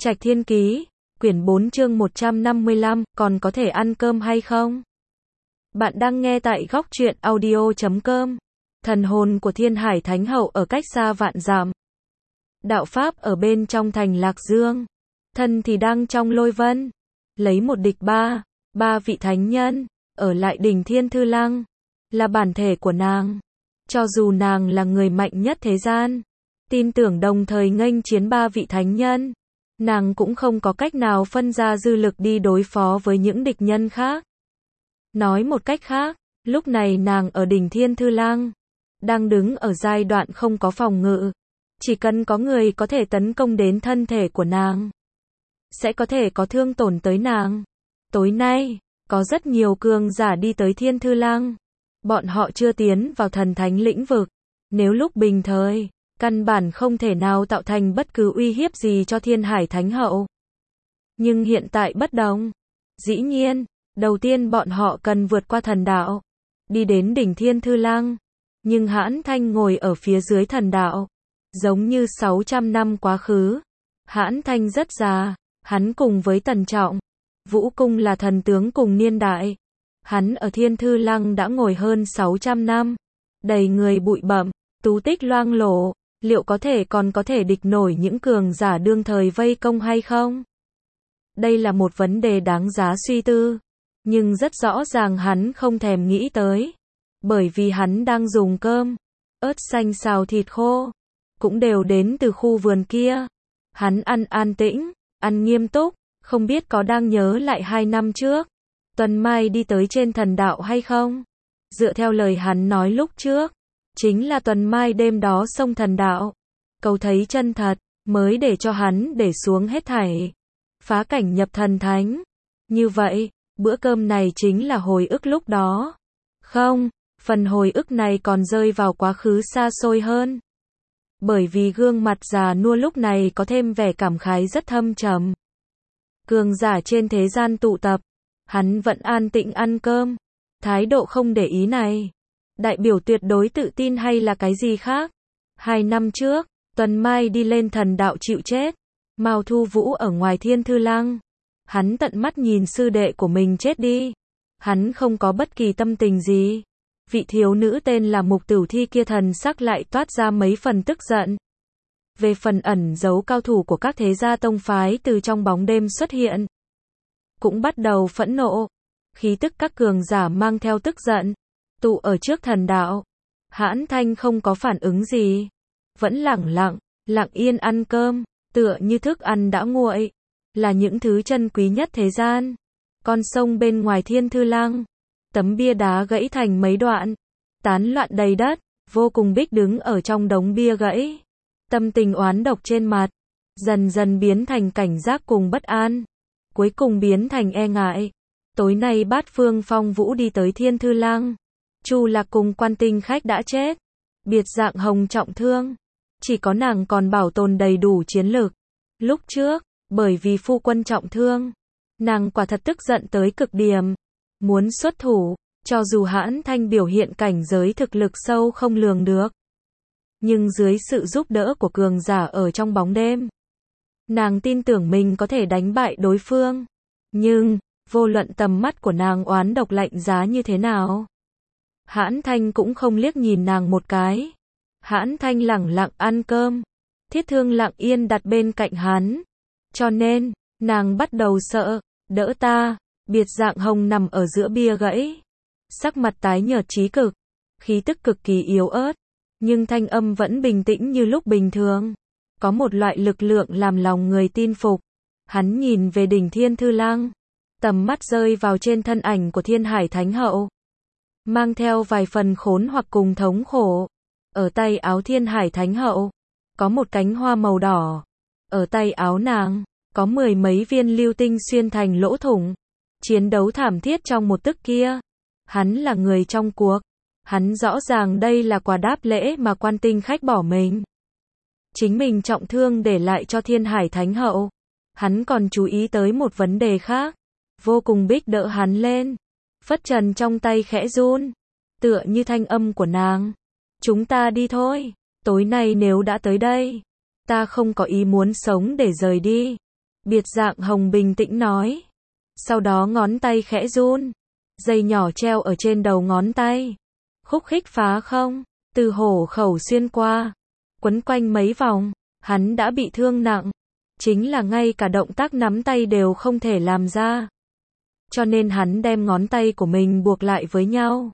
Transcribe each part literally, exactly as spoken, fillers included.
Trạch Thiên Ký, quyển bốn chương một trăm năm mươi lăm, còn có thể ăn cơm hay không? Bạn đang nghe tại góc truyện audio chấm com. Thần hồn của Thiên Hải Thánh Hậu ở cách xa vạn dặm. Đạo Pháp ở bên trong thành Lạc Dương. Thân thì đang trong lôi vân. Lấy một địch ba, ba vị thánh nhân, ở lại đỉnh Thiên Thư Lăng. Là bản thể của nàng. Cho dù nàng là người mạnh nhất thế gian. Tin tưởng đồng thời nghênh chiến ba vị thánh nhân. Nàng cũng không có cách nào phân ra dư lực đi đối phó với những địch nhân khác. Nói một cách khác, lúc này nàng ở đỉnh Thiên Thư Lăng, đang đứng ở giai đoạn không có phòng ngự. Chỉ cần có người có thể tấn công đến thân thể của nàng, sẽ có thể có thương tổn tới nàng. Tối nay, có rất nhiều cường giả đi tới Thiên Thư Lăng. Bọn họ chưa tiến vào thần thánh lĩnh vực. Nếu lúc bình thời, căn bản không thể nào tạo thành bất cứ uy hiếp gì cho Thiên Hải Thánh Hậu. Nhưng hiện tại bất đồng. Dĩ nhiên, đầu tiên bọn họ cần vượt qua thần đạo, đi đến đỉnh Thiên Thư Lăng. Nhưng Hãn Thanh ngồi ở phía dưới thần đạo, giống như sáu trăm năm quá khứ. Hãn Thanh rất già, hắn cùng với Tần Trọng, Vũ Cung là thần tướng cùng niên đại. Hắn ở Thiên Thư Lăng đã ngồi hơn sáu trăm năm, đầy người bụi bặm, tú tích loang lổ. Liệu có thể còn có thể địch nổi những cường giả đương thời vây công hay không? Đây là một vấn đề đáng giá suy tư. Nhưng rất rõ ràng hắn không thèm nghĩ tới. Bởi vì hắn đang dùng cơm, ớt xanh xào thịt khô, cũng đều đến từ khu vườn kia. Hắn ăn an tĩnh, ăn nghiêm túc, không biết có đang nhớ lại hai năm trước. Tuần Mai đi tới trên thần đạo hay không? Dựa theo lời hắn nói lúc trước, chính là Tuần Mai đêm đó xông thần đạo, cầu thấy chân thật, mới để cho hắn để xuống hết thảy, phá cảnh nhập thần thánh. Như vậy, bữa cơm này chính là hồi ức lúc đó. Không, phần hồi ức này còn rơi vào quá khứ xa xôi hơn. Bởi vì gương mặt già nua lúc này có thêm vẻ cảm khái rất thâm trầm. Cường giả trên thế gian tụ tập, hắn vẫn an tĩnh ăn cơm, thái độ không để ý này. Đại biểu tuyệt đối tự tin hay là cái gì khác? Hai năm trước, Tuần Mai đi lên thần đạo chịu chết. Mao Thu Vũ ở ngoài Thiên Thư Lăng. Hắn tận mắt nhìn sư đệ của mình chết đi. Hắn không có bất kỳ tâm tình gì. Vị thiếu nữ tên là Mục Tửu Thi kia thần sắc lại toát ra mấy phần tức giận. Về phần ẩn giấu cao thủ của các thế gia tông phái từ trong bóng đêm xuất hiện, cũng bắt đầu phẫn nộ. Khí tức các cường giả mang theo tức giận, tụ ở trước thần đạo. Hãn Thanh không có phản ứng gì, vẫn lẳng lặng, lặng yên ăn cơm, tựa như thức ăn đã nguội, là những thứ chân quý nhất thế gian. Con sông bên ngoài Thiên Thư Lăng, tấm bia đá gãy thành mấy đoạn, tán loạn đầy đất. Vô Cùng Bích đứng ở trong đống bia gãy, tâm tình oán độc trên mặt, dần dần biến thành cảnh giác cùng bất an, cuối cùng biến thành e ngại. Tối nay Bát Phương Phong Vũ đi tới Thiên Thư Lăng. Chu Lạc cùng Quan Tinh Khách đã chết. Biệt Dạng Hồng trọng thương. Chỉ có nàng còn bảo tồn đầy đủ chiến lực. Lúc trước, bởi vì phu quân trọng thương, nàng quả thật tức giận tới cực điểm. Muốn xuất thủ, cho dù Hãn Thanh biểu hiện cảnh giới thực lực sâu không lường được. Nhưng dưới sự giúp đỡ của cường giả ở trong bóng đêm, nàng tin tưởng mình có thể đánh bại đối phương. Nhưng, vô luận tầm mắt của nàng oán độc lạnh giá như thế nào, Hãn Thanh cũng không liếc nhìn nàng một cái. Hãn Thanh lẳng lặng ăn cơm, Thiết Thương lặng yên đặt bên cạnh hắn. Cho nên, nàng bắt đầu sợ, đỡ ta. Biệt Dạng Hồng nằm ở giữa bia gãy, sắc mặt tái nhợt chí cực, khí tức cực kỳ yếu ớt, nhưng thanh âm vẫn bình tĩnh như lúc bình thường. Có một loại lực lượng làm lòng người tin phục. Hắn nhìn về đỉnh Thiên Thư Lăng, tầm mắt rơi vào trên thân ảnh của Thiên Hải Thánh Hậu, mang theo vài phần khốn hoặc cùng thống khổ. Ở tay áo Thiên Hải Thánh Hậu, có một cánh hoa màu đỏ. Ở tay áo nàng, có mười mấy viên lưu tinh xuyên thành lỗ thủng. Chiến đấu thảm thiết trong một tức kia. Hắn là người trong cuộc. Hắn rõ ràng đây là quà đáp lễ mà Quan Tinh Khách bỏ mình. Chính mình trọng thương để lại cho Thiên Hải Thánh Hậu. Hắn còn chú ý tới một vấn đề khác. Vô Cùng Bích đỡ hắn lên. Phất trần trong tay khẽ run, tựa như thanh âm của nàng. Chúng ta đi thôi. Tối nay nếu đã tới đây, ta không có ý muốn sống để rời đi. Biệt Dạng Hồng bình tĩnh nói. Sau đó ngón tay khẽ run. Dây nhỏ treo ở trên đầu ngón tay. Khúc khích phá không, từ hổ khẩu xuyên qua. Quấn quanh mấy vòng, hắn đã bị thương nặng. Chính là ngay cả động tác nắm tay đều không thể làm ra. Cho nên hắn đem ngón tay của mình buộc lại với nhau.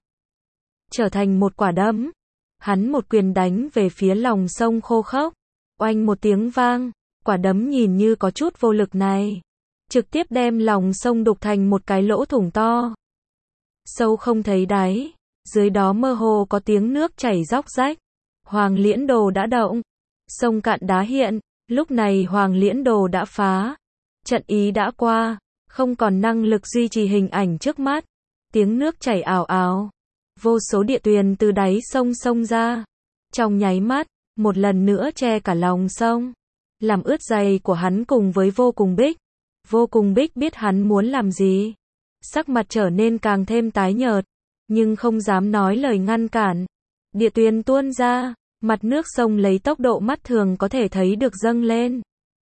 Trở thành một quả đấm. Hắn một quyền đánh về phía lòng sông khô khốc. Oanh một tiếng vang, quả đấm nhìn như có chút vô lực này. Trực tiếp đem lòng sông đục thành một cái lỗ thủng to. Sâu không thấy đáy. Dưới đó mơ hồ có tiếng nước chảy róc rách. Hoàng Liễn Đồ đã động. Sông cạn đá hiện. Lúc này Hoàng Liễn Đồ đã phá. Trận ý đã qua. Không còn năng lực duy trì hình ảnh trước mắt. Tiếng nước chảy ào ào. Vô số địa tuyền từ đáy sông sông ra. Trong nháy mắt, một lần nữa che cả lòng sông. Làm ướt giày của hắn cùng với Vô Cùng Bích. Vô Cùng Bích biết hắn muốn làm gì. Sắc mặt trở nên càng thêm tái nhợt. Nhưng không dám nói lời ngăn cản. Địa tuyền tuôn ra. Mặt nước sông lấy tốc độ mắt thường có thể thấy được dâng lên.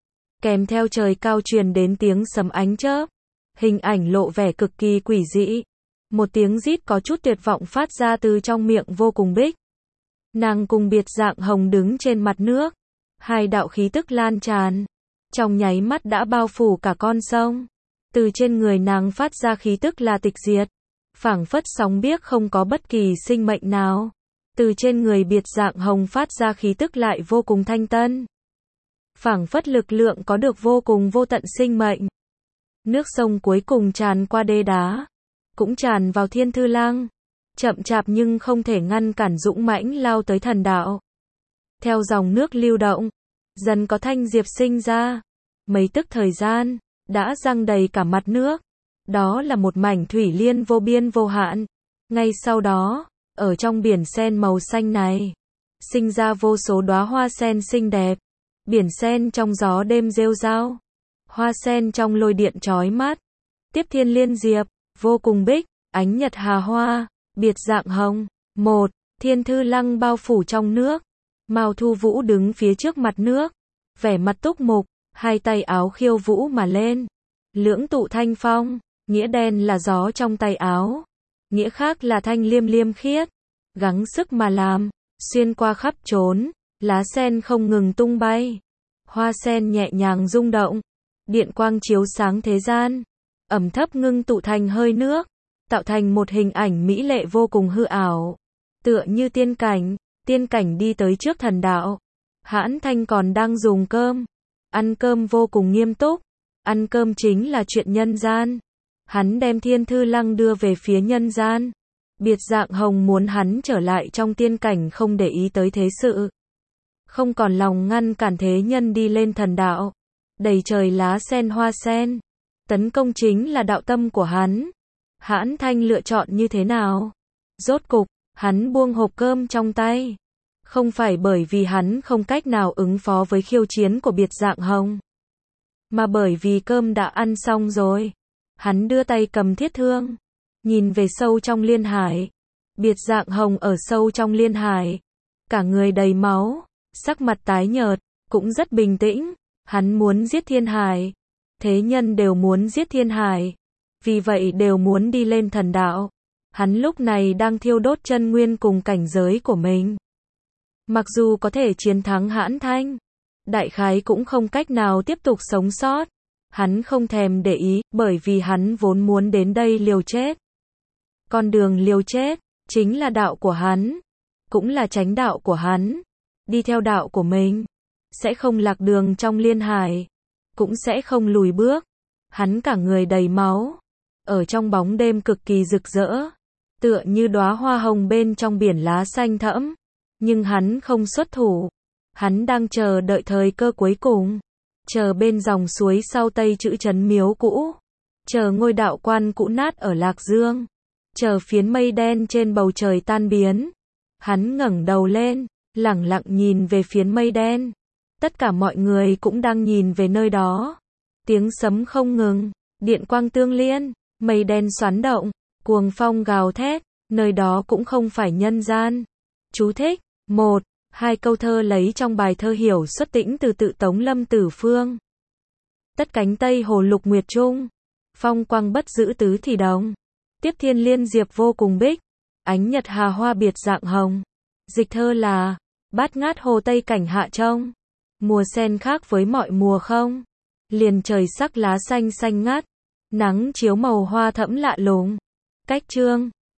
Kèm theo trời cao truyền đến tiếng sấm ánh chớp. Hình ảnh lộ vẻ cực kỳ quỷ dị. Một tiếng rít có chút tuyệt vọng phát ra từ trong miệng Vô Cùng Bích. Nàng cùng Biệt Dạng Hồng đứng trên mặt nước. Hai đạo khí tức lan tràn. Trong nháy mắt đã bao phủ cả con sông. Từ trên người nàng phát ra khí tức là tịch diệt. Phảng phất sóng biếc không có bất kỳ sinh mệnh nào. Từ trên người Biệt Dạng Hồng phát ra khí tức lại vô cùng thanh tân. Phảng phất lực lượng có được vô cùng vô tận sinh mệnh. Nước sông cuối cùng tràn qua đê đá. Cũng tràn vào Thiên Thư Lăng. Chậm chạp nhưng không thể ngăn cản dũng mãnh lao tới thần đạo. Theo dòng nước lưu động, dần có thanh diệp sinh ra. Mấy tức thời gian, đã răng đầy cả mặt nước. Đó là một mảnh thủy liên vô biên vô hạn. Ngay sau đó, ở trong biển sen màu xanh này, sinh ra vô số đóa hoa sen xinh đẹp. Biển sen trong gió đêm rêu rao. Hoa sen trong lôi điện chói mắt. Tiếp Thiên Liên Diệp, Vô Cùng Bích, Ánh Nhật Hà Hoa, Biệt Dạng Hồng. Một, Thiên Thư Lăng bao phủ trong nước. Mao Thu Vũ đứng phía trước mặt nước. Vẻ mặt túc mục, hai tay áo khiêu vũ mà lên. Lưỡng tụ thanh phong, nghĩa đen là gió trong tay áo. Nghĩa khác là thanh liêm liêm khiết. Gắng sức mà làm, xuyên qua khắp trốn, lá sen không ngừng tung bay. Hoa sen nhẹ nhàng rung động. Điện quang chiếu sáng thế gian. Ẩm thấp ngưng tụ thành hơi nước. Tạo thành một hình ảnh mỹ lệ vô cùng hư ảo. Tựa như tiên cảnh. Tiên cảnh đi tới trước thần đạo. Hãn Thanh còn đang dùng cơm. Ăn cơm vô cùng nghiêm túc. Ăn cơm chính là chuyện nhân gian. Hắn đem Thiên Thư Lăng đưa về phía nhân gian. Biệt Dạng Hồng muốn hắn trở lại trong tiên cảnh không để ý tới thế sự. Không còn lòng ngăn cản thế nhân đi lên thần đạo. Đầy trời lá sen hoa sen. Tấn công chính là đạo tâm của hắn. Hãn Thanh lựa chọn như thế nào? Rốt cục, hắn buông hộp cơm trong tay. Không phải bởi vì hắn không cách nào ứng phó với khiêu chiến của Biệt Dạng Hồng. Mà bởi vì cơm đã ăn xong rồi. Hắn đưa tay cầm thiết thương. Nhìn về sâu trong liên hải. Biệt Dạng Hồng ở sâu trong liên hải. Cả người đầy máu. Sắc mặt tái nhợt. Cũng rất bình tĩnh. Hắn muốn giết Thiên Hải. Thế nhân đều muốn giết Thiên Hải. Vì vậy đều muốn đi lên thần đạo. Hắn lúc này đang thiêu đốt chân nguyên cùng cảnh giới của mình. Mặc dù có thể chiến thắng Hãn Thanh, đại khái cũng không cách nào tiếp tục sống sót. Hắn không thèm để ý, bởi vì hắn vốn muốn đến đây liều chết. Con đường liều chết, chính là đạo của hắn. Cũng là chánh đạo của hắn. Đi theo đạo của mình. Sẽ không lạc đường trong liên hải. Cũng sẽ không lùi bước. Hắn cả người đầy máu. Ở trong bóng đêm cực kỳ rực rỡ. Tựa như đóa hoa hồng bên trong biển lá xanh thẫm. Nhưng hắn không xuất thủ. Hắn đang chờ đợi thời cơ cuối cùng. Chờ bên dòng suối sau Tây chữ trấn miếu cũ. Chờ ngôi đạo quan cũ nát ở Lạc Dương. Chờ phiến mây đen trên bầu trời tan biến. Hắn ngẩng đầu lên, lẳng lặng nhìn về phiến mây đen. Tất cả mọi người cũng đang nhìn về nơi đó. Tiếng sấm không ngừng, điện quang tương liên, mây đen xoắn động, cuồng phong gào thét, nơi đó cũng không phải nhân gian. Chú thích: một. Hai câu thơ lấy trong bài thơ Hiểu Xuất Tĩnh từ Tự Tống Lâm Tử Phương. Tất cánh Tây Hồ lục nguyệt trung. Phong quang bất giữ tứ thì đồng. Tiếp thiên liên diệp vô cùng bích. Ánh nhật hà hoa biệt dạng hồng. Dịch thơ là, bát ngát hồ Tây cảnh hạ trông. Mùa sen khác với mọi mùa không. Liền trời sắc lá xanh xanh ngát. Nắng chiếu màu hoa thẫm lạ lùng. Cách chương.